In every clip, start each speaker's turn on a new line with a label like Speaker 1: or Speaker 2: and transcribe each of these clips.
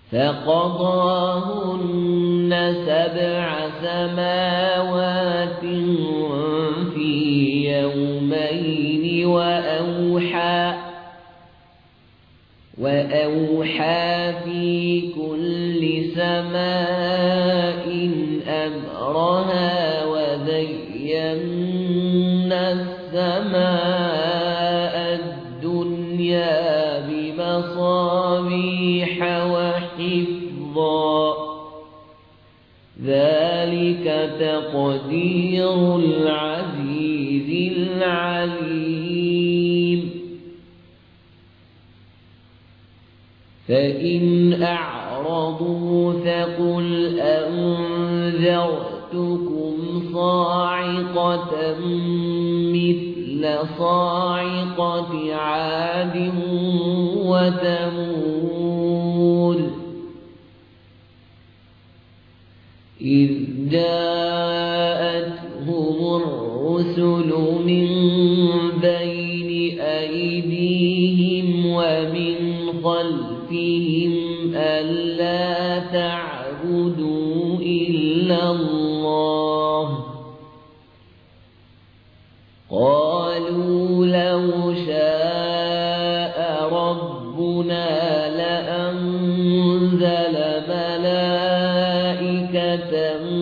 Speaker 1: فقضاهن 7 سماوات في يومين وأوحى في كل سماء أمرها وزينا السماء الدنيا بمصابيح وحفظا ذلك تقدير العزيز العليم فإن أعرضوا فقل أنذرتكم صاعقة مثل صاعقة عاد وثمود إذ جاءتهم الرسل من بين أيديهم ومن خلفهم ألا تعبدوا إلا الله قالوا لو شاء ربنا لأنزل ملائكة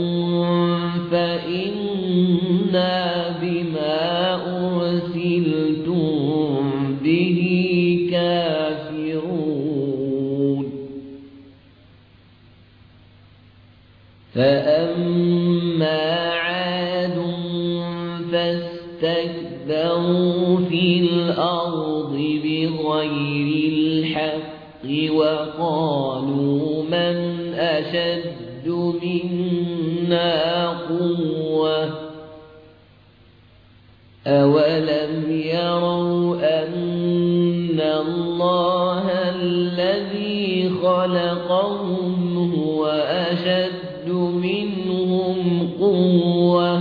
Speaker 1: فإنا بما أرسلتم به كافرون فأما عاد فاستكبروا في الأرض بغير الحق وقالوا من أشد منا قوة أولم يروا أن الله الذي خلقهم هو أشد منهم قوة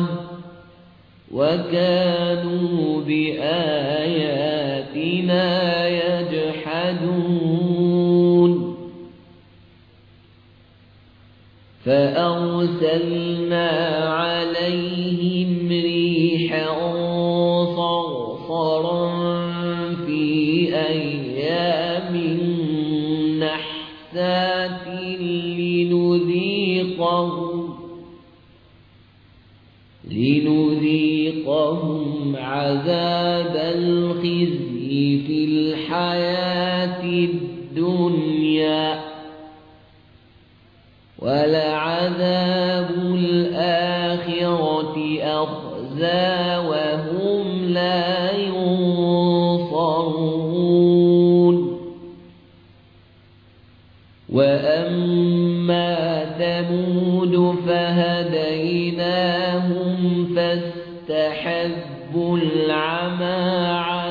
Speaker 1: وكانوا بآياتنا يجحدون فأرسلنا عليهم ريحا صرصرا في أيام نحسات لنذيقهم عذاب الخزي في الحياة الدنيا ولعذاب الآخرة أخزى وهم لا ينصرون وأما ثمود فهديناهم فاستحبوا العمى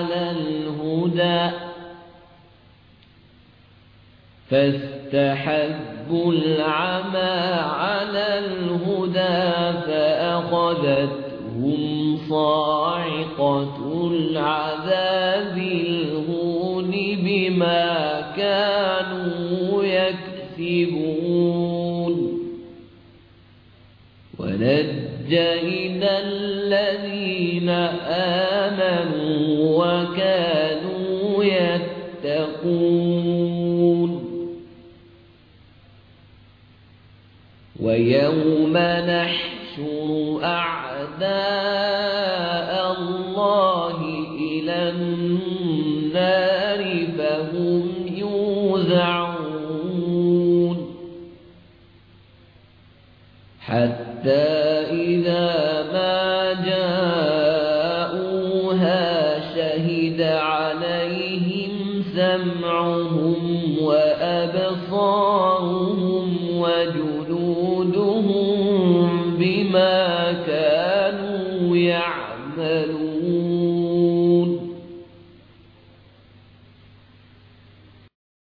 Speaker 1: على الهدى فأخذتهم صاعقة العذاب الهون بما كانوا يكسبون ونجينا الذين آمنوا وكانوا يتقون ويوم نحشر أعداء الله إلى النار فهم يوزعون حتى إذا ما جاءوها شهد عليهم سمعهم وأبصارهم وجلودهم بما كانوا يعملون